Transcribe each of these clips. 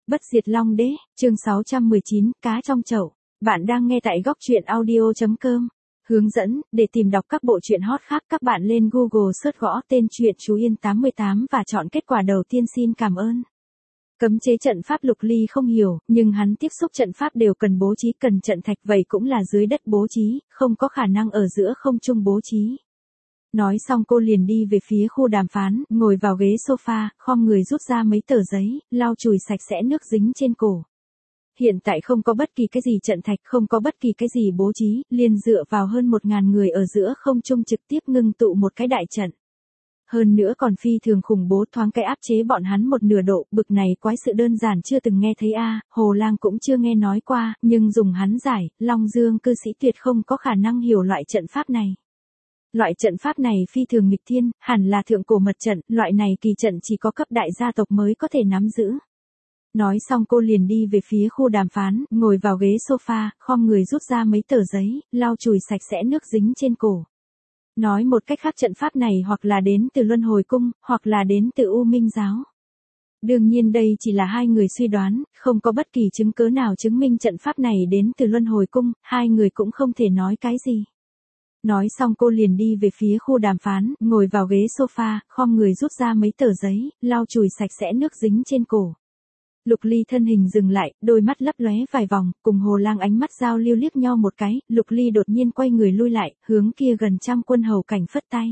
Bất diệt Long Đế, chương 619, cá trong chậu. Bạn đang nghe tại góc truyện audio.com. Hướng dẫn, để tìm đọc các bộ truyện hot khác các bạn lên Google search gõ tên truyện Chú Yên 88 và chọn kết quả đầu tiên. Xin cảm ơn. Cấm chế trận pháp Lục Ly không hiểu, nhưng hắn tiếp xúc trận pháp đều cần bố trí, cần trận thạch, vậy cũng là dưới đất bố trí, không có khả năng ở giữa không trung bố trí. Nói xong cô liền đi về phía khu đàm phán, ngồi vào ghế sofa, khom người rút ra mấy tờ giấy, lau chùi sạch sẽ nước dính trên cổ. Hiện tại không có bất kỳ cái gì trận thạch, không có bất kỳ cái gì bố trí, liền dựa vào hơn 1.000 người ở giữa không trung trực tiếp ngưng tụ một cái đại trận. Hơn nữa còn phi thường khủng bố, thoáng cái áp chế bọn hắn một nửa độ, bực này quái sự đơn giản chưa từng nghe thấy a, Hồ Lang cũng chưa nghe nói qua, nhưng dùng hắn giải, Long Dương cư sĩ tuyệt không có khả năng hiểu loại trận pháp này. Loại trận pháp này phi thường nghịch thiên, hẳn là thượng cổ mật trận, loại này kỳ trận chỉ có cấp đại gia tộc mới có thể nắm giữ. Nói xong cô liền đi về phía khu đàm phán, ngồi vào ghế sofa, khom người rút ra mấy tờ giấy, lau chùi sạch sẽ nước dính trên cổ. Nói một cách khác, trận pháp này hoặc là đến từ Luân Hồi Cung, hoặc là đến từ U Minh Giáo. Đương nhiên đây chỉ là hai người suy đoán, không có bất kỳ chứng cứ nào chứng minh trận pháp này đến từ Luân Hồi Cung, hai người cũng không thể nói cái gì. Nói xong cô liền đi về phía khu đàm phán, ngồi vào ghế sofa, khom người rút ra mấy tờ giấy, lau chùi sạch sẽ nước dính trên cổ. Lục Ly thân hình dừng lại, đôi mắt lấp lóe vài vòng, cùng Hồ Lang ánh mắt giao lưu liếc nhau một cái, Lục Ly đột nhiên quay người lui lại, hướng kia gần trăm quân hầu cảnh phất tay.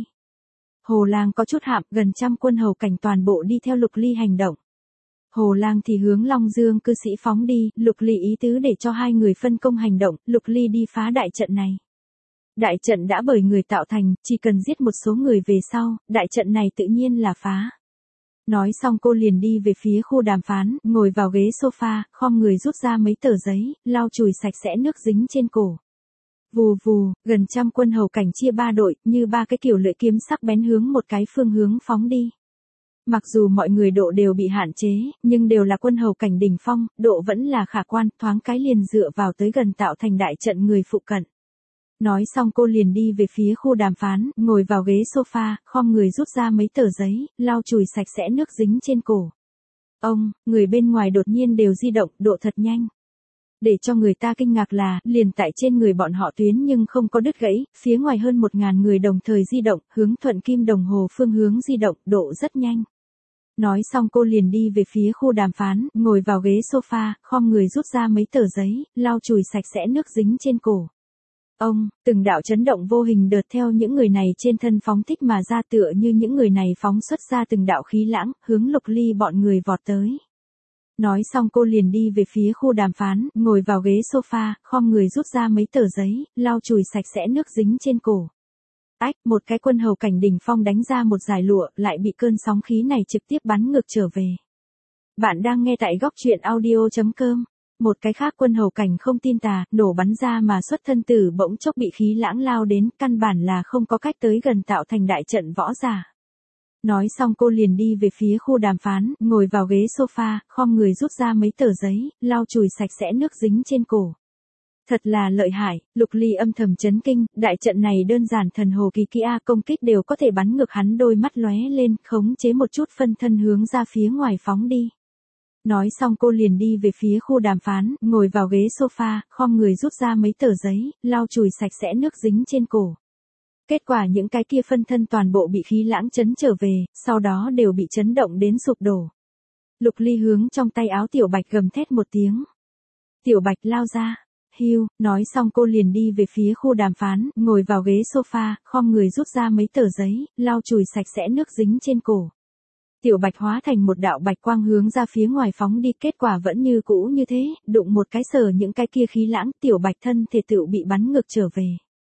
Hồ Lang có chút hạm, gần trăm quân hầu cảnh toàn bộ đi theo Lục Ly hành động. Hồ Lang thì hướng Long Dương cư sĩ phóng đi, Lục Ly ý tứ để cho hai người phân công hành động, Lục Ly đi phá đại trận này. Đại trận đã bởi người tạo thành, chỉ cần giết một số người về sau, đại trận này tự nhiên là phá. Nói xong cô liền đi về phía khu đàm phán, ngồi vào ghế sofa, khom người rút ra mấy tờ giấy, lau chùi sạch sẽ nước dính trên cổ. Vù vù, gần trăm quân hầu cảnh chia ba đội, như ba cái kiểu lưỡi kiếm sắc bén hướng một cái phương hướng phóng đi. Mặc dù mọi người độ đều bị hạn chế, nhưng đều là quân hầu cảnh đỉnh phong, độ vẫn là khả quan, thoáng cái liền dựa vào tới gần tạo thành đại trận người phụ cận. Nói xong cô liền đi về phía khu đàm phán, ngồi vào ghế sofa, khom người rút ra mấy tờ giấy, lau chùi sạch sẽ nước dính trên cổ. Người bên ngoài đột nhiên đều di động, độ thật nhanh. Để cho người ta kinh ngạc là, liền tại trên người bọn họ tuyến nhưng không có đứt gãy, phía ngoài hơn 1.000 người đồng thời di động, hướng thuận kim đồng hồ phương hướng di động, độ rất nhanh. Nói xong cô liền đi về phía khu đàm phán, ngồi vào ghế sofa, khom người rút ra mấy tờ giấy, lau chùi sạch sẽ nước dính trên cổ. Từng đạo chấn động vô hình đợt theo những người này trên thân phóng thích mà ra, tựa như những người này phóng xuất ra từng đạo khí lãng, hướng Lục Ly bọn người vọt tới. Nói xong cô liền đi về phía khu đàm phán, ngồi vào ghế sofa, khom người rút ra mấy tờ giấy, lau chùi sạch sẽ nước dính trên cổ. Một cái quân hầu cảnh đỉnh phong đánh ra một dải lụa, lại bị cơn sóng khí này trực tiếp bắn ngược trở về. Bạn đang nghe tại góc truyện audio.com. Một cái khác quân hầu cảnh không tin tà, nổ bắn ra mà xuất thân tử bỗng chốc bị khí lãng lao đến, căn bản là không có cách tới gần tạo thành đại trận võ giả. Nói xong cô liền đi về phía khu đàm phán, ngồi vào ghế sofa, khom người rút ra mấy tờ giấy, lau chùi sạch sẽ nước dính trên cổ. Thật là lợi hại, Lục Ly âm thầm chấn kinh, đại trận này đơn giản thần hồ kỳ kỹ a, công kích đều có thể bắn ngược, hắn đôi mắt lóe lên, khống chế một chút phân thân hướng ra phía ngoài phóng đi. Nói xong cô liền đi về phía khu đàm phán, ngồi vào ghế sofa, khom người rút ra mấy tờ giấy, lau chùi sạch sẽ nước dính trên cổ. Kết quả những cái kia phân thân toàn bộ bị khí lãng chấn trở về, sau đó đều bị chấn động đến sụp đổ. Lục Ly hướng trong tay áo Tiểu Bạch gầm thét một tiếng. Tiểu Bạch lao ra. Hiu, nói xong cô liền đi về phía khu đàm phán, ngồi vào ghế sofa, khom người rút ra mấy tờ giấy, lau chùi sạch sẽ nước dính trên cổ. Tiểu Bạch hóa thành một đạo bạch quang hướng ra phía ngoài phóng đi, kết quả vẫn như cũ như thế, đụng một cái sờ những cái kia khí lãng, Tiểu Bạch thân thể tựu bị bắn ngược trở về.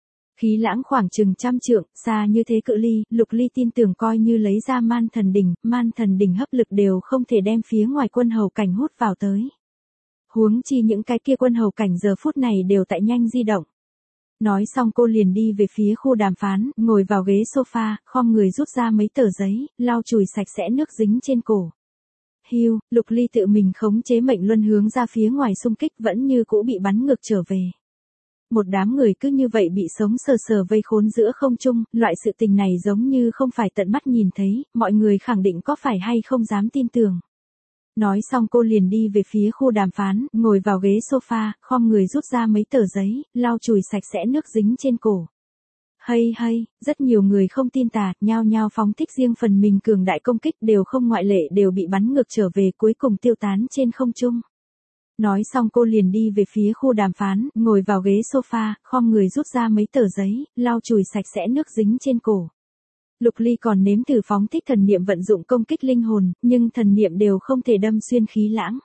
Khí lãng khoảng chừng 100 trượng, xa như thế cự ly, Lục Ly tin tưởng coi như lấy ra man thần đỉnh hấp lực đều không thể đem phía ngoài quân hầu cảnh hút vào tới. Huống chi những cái kia quân hầu cảnh giờ phút này đều tại nhanh di động. Nói xong cô liền đi về phía khu đàm phán, ngồi vào ghế sofa, khom người rút ra mấy tờ giấy, lau chùi sạch sẽ nước dính trên cổ. Hiu, Lục Ly tự mình khống chế mệnh luân hướng ra phía ngoài xung kích, vẫn như cũ bị bắn ngược trở về. Một đám người cứ như vậy bị sống sờ sờ vây khốn giữa không trung, loại sự tình này giống như không phải tận mắt nhìn thấy, mọi người khẳng định có phải hay không dám tin tưởng. Nói xong cô liền đi về phía khu đàm phán, ngồi vào ghế sofa, khom người rút ra mấy tờ giấy, lau chùi sạch sẽ nước dính trên cổ. Hay hay, rất nhiều người không tin tà, nhao nhao phóng thích riêng phần mình cường đại công kích đều không ngoại lệ đều bị bắn ngược trở về cuối cùng tiêu tán trên không trung. Nói xong cô liền đi về phía khu đàm phán, ngồi vào ghế sofa, khom người rút ra mấy tờ giấy, lau chùi sạch sẽ nước dính trên cổ. Lục Ly còn nếm thử phóng thích thần niệm vận dụng công kích linh hồn, nhưng thần niệm đều không thể đâm xuyên khí lãng.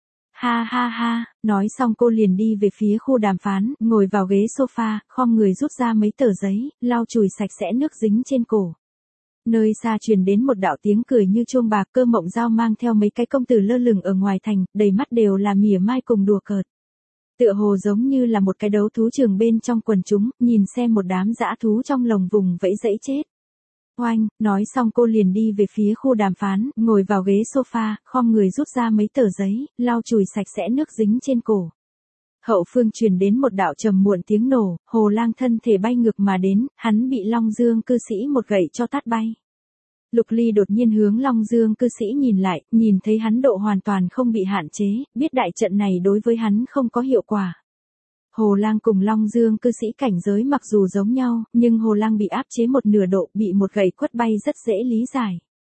Ha ha ha, nói xong cô liền đi về phía khu đàm phán, ngồi vào ghế sofa, khom người rút ra mấy tờ giấy, lau chùi sạch sẽ nước dính trên cổ. Nơi xa truyền đến một đạo tiếng cười như chuông bạc, Cơ Mộng Dao mang theo mấy cái công tử lơ lửng ở ngoài thành, đầy mắt đều là mỉa mai cùng đùa cợt. Tựa hồ giống như là một cái đấu thú trường bên trong quần chúng, nhìn xem một đám dã thú trong lồng vùng vẫy dẫy chết. Oanh, nói xong cô liền đi về phía khu đàm phán, ngồi vào ghế sofa, khom người rút ra mấy tờ giấy, lau chùi sạch sẽ nước dính trên cổ. Hậu phương truyền đến một đạo trầm muộn tiếng nổ, Hồ Lang thân thể bay ngược mà đến, hắn bị Long Dương cư sĩ một gậy cho tát bay. Lục Ly đột nhiên hướng Long Dương cư sĩ nhìn lại, nhìn thấy hắn độ hoàn toàn không bị hạn chế, biết đại trận này đối với hắn không có hiệu quả. Hồ Lang cùng Long Dương cư sĩ cảnh giới mặc dù giống nhau, nhưng Hồ Lang bị áp chế một nửa độ, bị một gậy quất bay rất dễ lý giải.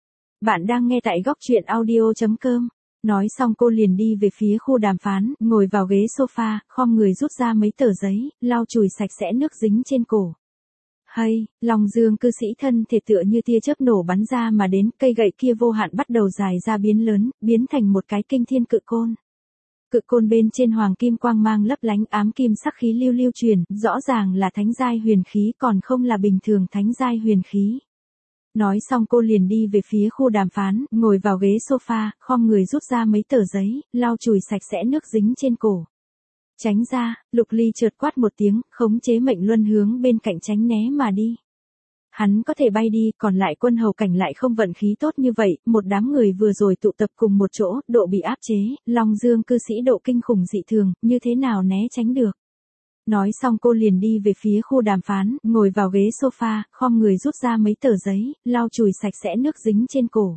Bạn đang nghe tại góc truyện audio.com. Nói xong cô liền đi về phía khu đàm phán, ngồi vào ghế sofa, khom người rút ra mấy tờ giấy, lau chùi sạch sẽ nước dính trên cổ. Hay, Long Dương cư sĩ thân thể tựa như tia chớp nổ bắn ra mà đến, cây gậy kia vô hạn bắt đầu dài ra biến lớn, biến thành một cái kinh thiên cự côn. Cự côn bên trên hoàng kim quang mang lấp lánh, ám kim sắc khí lưu lưu truyền, rõ ràng là thánh giai huyền khí còn không là bình thường thánh giai huyền khí. Nói xong cô liền đi về phía khu đàm phán, ngồi vào ghế sofa, khom người rút ra mấy tờ giấy, lau chùi sạch sẽ nước dính trên cổ. Tránh ra, Lục Ly chợt quát một tiếng, khống chế mệnh luân hướng bên cạnh tránh né mà đi. Hắn có thể bay đi, còn lại quân hầu cảnh lại không vận khí tốt như vậy, một đám người vừa rồi tụ tập cùng một chỗ, độ bị áp chế, Long Dương cư sĩ độ kinh khủng dị thường, như thế nào né tránh được. Nói xong cô liền đi về phía khu đàm phán, ngồi vào ghế sofa, khom người rút ra mấy tờ giấy, lau chùi sạch sẽ nước dính trên cổ.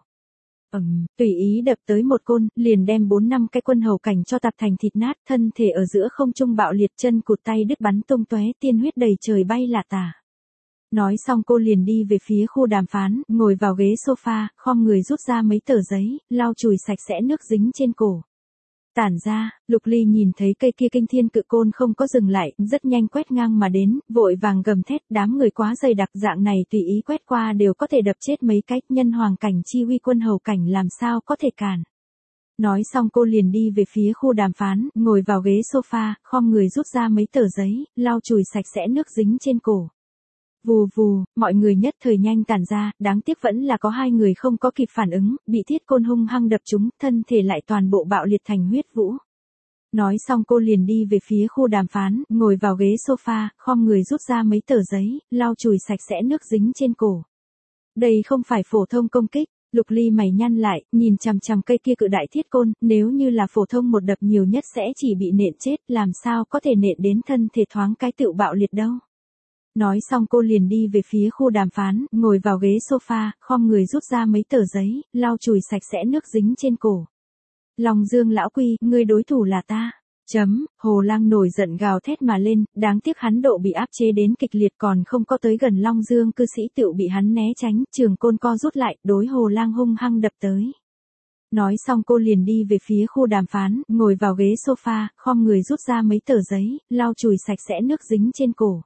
Tùy ý đập tới một côn, liền đem 4-5 cái quân hầu cảnh cho tạp thành thịt nát, thân thể ở giữa không trung bạo liệt, chân cụt tay đứt bắn tung tóe, tiên huyết đầy trời bay lả tả. Nói xong cô liền đi về phía khu đàm phán, ngồi vào ghế sofa, khom người rút ra mấy tờ giấy, lau chùi sạch sẽ nước dính trên cổ. Tản ra, Lục Ly nhìn thấy cây kia kinh thiên cự côn không có dừng lại, rất nhanh quét ngang mà đến, vội vàng gầm thét, đám người quá dày đặc, dạng này tùy ý quét qua đều có thể đập chết mấy cách, nhân hoàng cảnh chi uy quân hầu cảnh làm sao có thể cản. Nói xong cô liền đi về phía khu đàm phán, ngồi vào ghế sofa, khom người rút ra mấy tờ giấy, lau chùi sạch sẽ nước dính trên cổ. Vù vù, mọi người nhất thời nhanh tản ra, đáng tiếc vẫn là có 2 người không có kịp phản ứng, bị thiết côn hung hăng đập trúng, thân thể lại toàn bộ bạo liệt thành huyết vũ. Nói xong cô liền đi về phía khu đàm phán, ngồi vào ghế sofa, khom người rút ra mấy tờ giấy, lau chùi sạch sẽ nước dính trên cổ. Đây không phải phổ thông công kích, Lục Ly mày nhăn lại, nhìn chằm chằm cây kia cự đại thiết côn, nếu như là phổ thông một đập nhiều nhất sẽ chỉ bị nện chết, làm sao có thể nện đến thân thể thoáng cái tựu bạo liệt đâu. Nói xong cô liền đi về phía khu đàm phán, ngồi vào ghế sofa, khom người rút ra mấy tờ giấy, lau chùi sạch sẽ nước dính trên cổ. Long Dương lão quy, ngươi đối thủ là ta. Hồ Lang nổi giận gào thét mà lên, đáng tiếc hắn độ bị áp chế đến kịch liệt còn không có tới gần Long Dương cư sĩ tựu bị hắn né tránh, trường côn co rút lại, đối Hồ Lang hung hăng đập tới. Nói xong cô liền đi về phía khu đàm phán, ngồi vào ghế sofa, khom người rút ra mấy tờ giấy, lau chùi sạch sẽ nước dính trên cổ.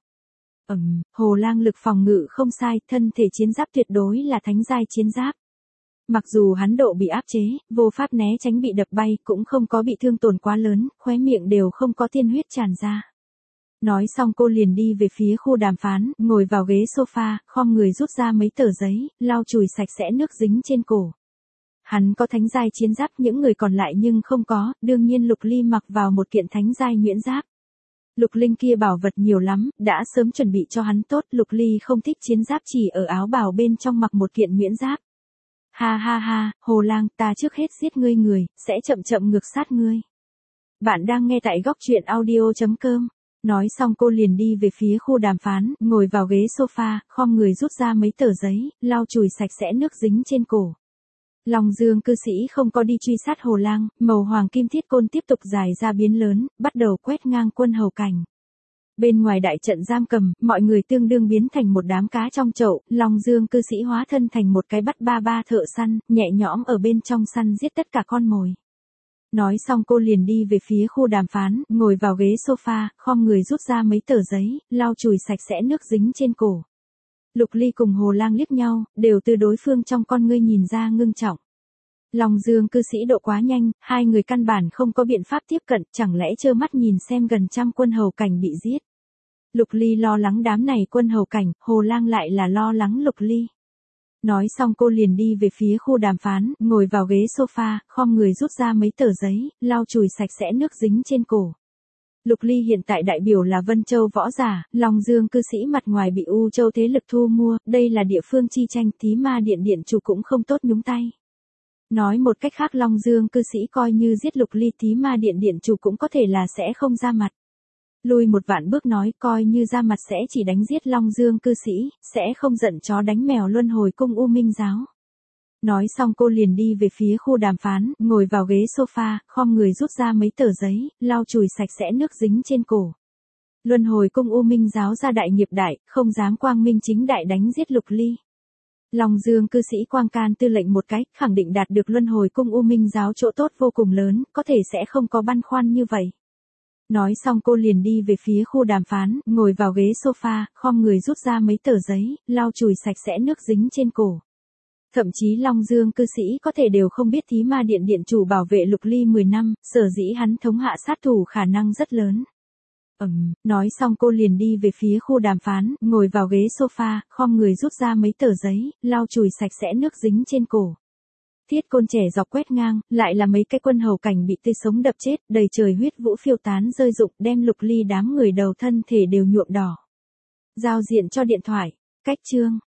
Hồ Lang lực phòng ngự không sai, thân thể chiến giáp tuyệt đối là thánh giai chiến giáp. Mặc dù hắn độ bị áp chế, vô pháp né tránh bị đập bay, cũng không có bị thương tổn quá lớn, khóe miệng đều không có tiên huyết tràn ra. Nói xong cô liền đi về phía khu đàm phán, ngồi vào ghế sofa, khom người rút ra mấy tờ giấy, lau chùi sạch sẽ nước dính trên cổ. Hắn có thánh giai chiến giáp, những người còn lại nhưng không có, đương nhiên Lục Ly mặc vào một kiện thánh giai nhuyễn giáp. Lục Linh kia bảo vật nhiều lắm, đã sớm chuẩn bị cho hắn tốt, Lục Ly không thích chiến giáp, chỉ ở áo bào bên trong mặc một kiện nhuyễn giáp. Ha ha ha, Hồ Lang, ta trước hết giết ngươi người, sẽ chậm chậm ngược sát ngươi. Bạn đang nghe tại góc truyện audio.com. Nói xong cô liền đi về phía khu đàm phán, ngồi vào ghế sofa, khom người rút ra mấy tờ giấy, lau chùi sạch sẽ nước dính trên cổ. Long Dương cư sĩ không có đi truy sát Hồ Lang, màu hoàng kim thiết côn tiếp tục dài ra biến lớn, bắt đầu quét ngang quân hầu cảnh. Bên ngoài đại trận giam cầm, mọi người tương đương biến thành một đám cá trong chậu, Long Dương cư sĩ hóa thân thành một cái bắt ba ba thợ săn, nhẹ nhõm ở bên trong săn giết tất cả con mồi. Nói xong cô liền đi về phía khu đàm phán, ngồi vào ghế sofa, khom người rút ra mấy tờ giấy, lau chùi sạch sẽ nước dính trên cổ. Lục Ly cùng Hồ Lang liếc nhau, đều từ đối phương trong con ngươi nhìn ra ngưng trọng. Long Dương cư sĩ độ quá nhanh, hai người căn bản không có biện pháp tiếp cận, chẳng lẽ trơ mắt nhìn xem gần trăm quân hầu cảnh bị giết. Lục Ly lo lắng đám này quân hầu cảnh, Hồ Lang lại là lo lắng Lục Ly. Nói xong cô liền đi về phía khu đàm phán, ngồi vào ghế sofa, khom người rút ra mấy tờ giấy, lau chùi sạch sẽ nước dính trên cổ. Lục Ly hiện tại đại biểu là Vân Châu võ giả, Long Dương cư sĩ mặt ngoài bị U Châu thế lực thu mua, đây là địa phương chi tranh, Thí Ma Điện điện chủ cũng không tốt nhúng tay. Nói một cách khác Long Dương cư sĩ coi như giết Lục Ly, Thí Ma Điện điện chủ cũng có thể là sẽ không ra mặt. Lùi một vạn bước nói, coi như ra mặt sẽ chỉ đánh giết Long Dương cư sĩ, sẽ không giận chó đánh mèo luân hồi cung U Minh giáo. Nói xong cô liền đi về phía khu đàm phán, ngồi vào ghế sofa, khom người rút ra mấy tờ giấy, lau chùi sạch sẽ nước dính trên cổ. Luân hồi cung U Minh giáo ra đại nghiệp đại, không dám quang minh chính đại đánh giết Lục Ly. Long Dương cư sĩ quang can tư lệnh một cách, khẳng định đạt được luân hồi cung U Minh giáo chỗ tốt vô cùng lớn, có thể sẽ không có băn khoăn như vậy. Nói xong cô liền đi về phía khu đàm phán, ngồi vào ghế sofa, khom người rút ra mấy tờ giấy, lau chùi sạch sẽ nước dính trên cổ. Thậm chí Long Dương cư sĩ có thể đều không biết Thí Ma Điện điện chủ bảo vệ Lục Ly 10 năm, sở dĩ hắn thống hạ sát thủ khả năng rất lớn. Nói xong cô liền đi về phía khu đàm phán, ngồi vào ghế sofa, khom người rút ra mấy tờ giấy, lau chùi sạch sẽ nước dính trên cổ. Thiết côn trẻ dọc quét ngang, lại là mấy cái quân hầu cảnh bị tươi sống đập chết, đầy trời huyết vũ phiêu tán rơi rụng, đem Lục Ly đám người đầu thân thể đều nhuộm đỏ. Giao diện cho điện thoại. Cách chương.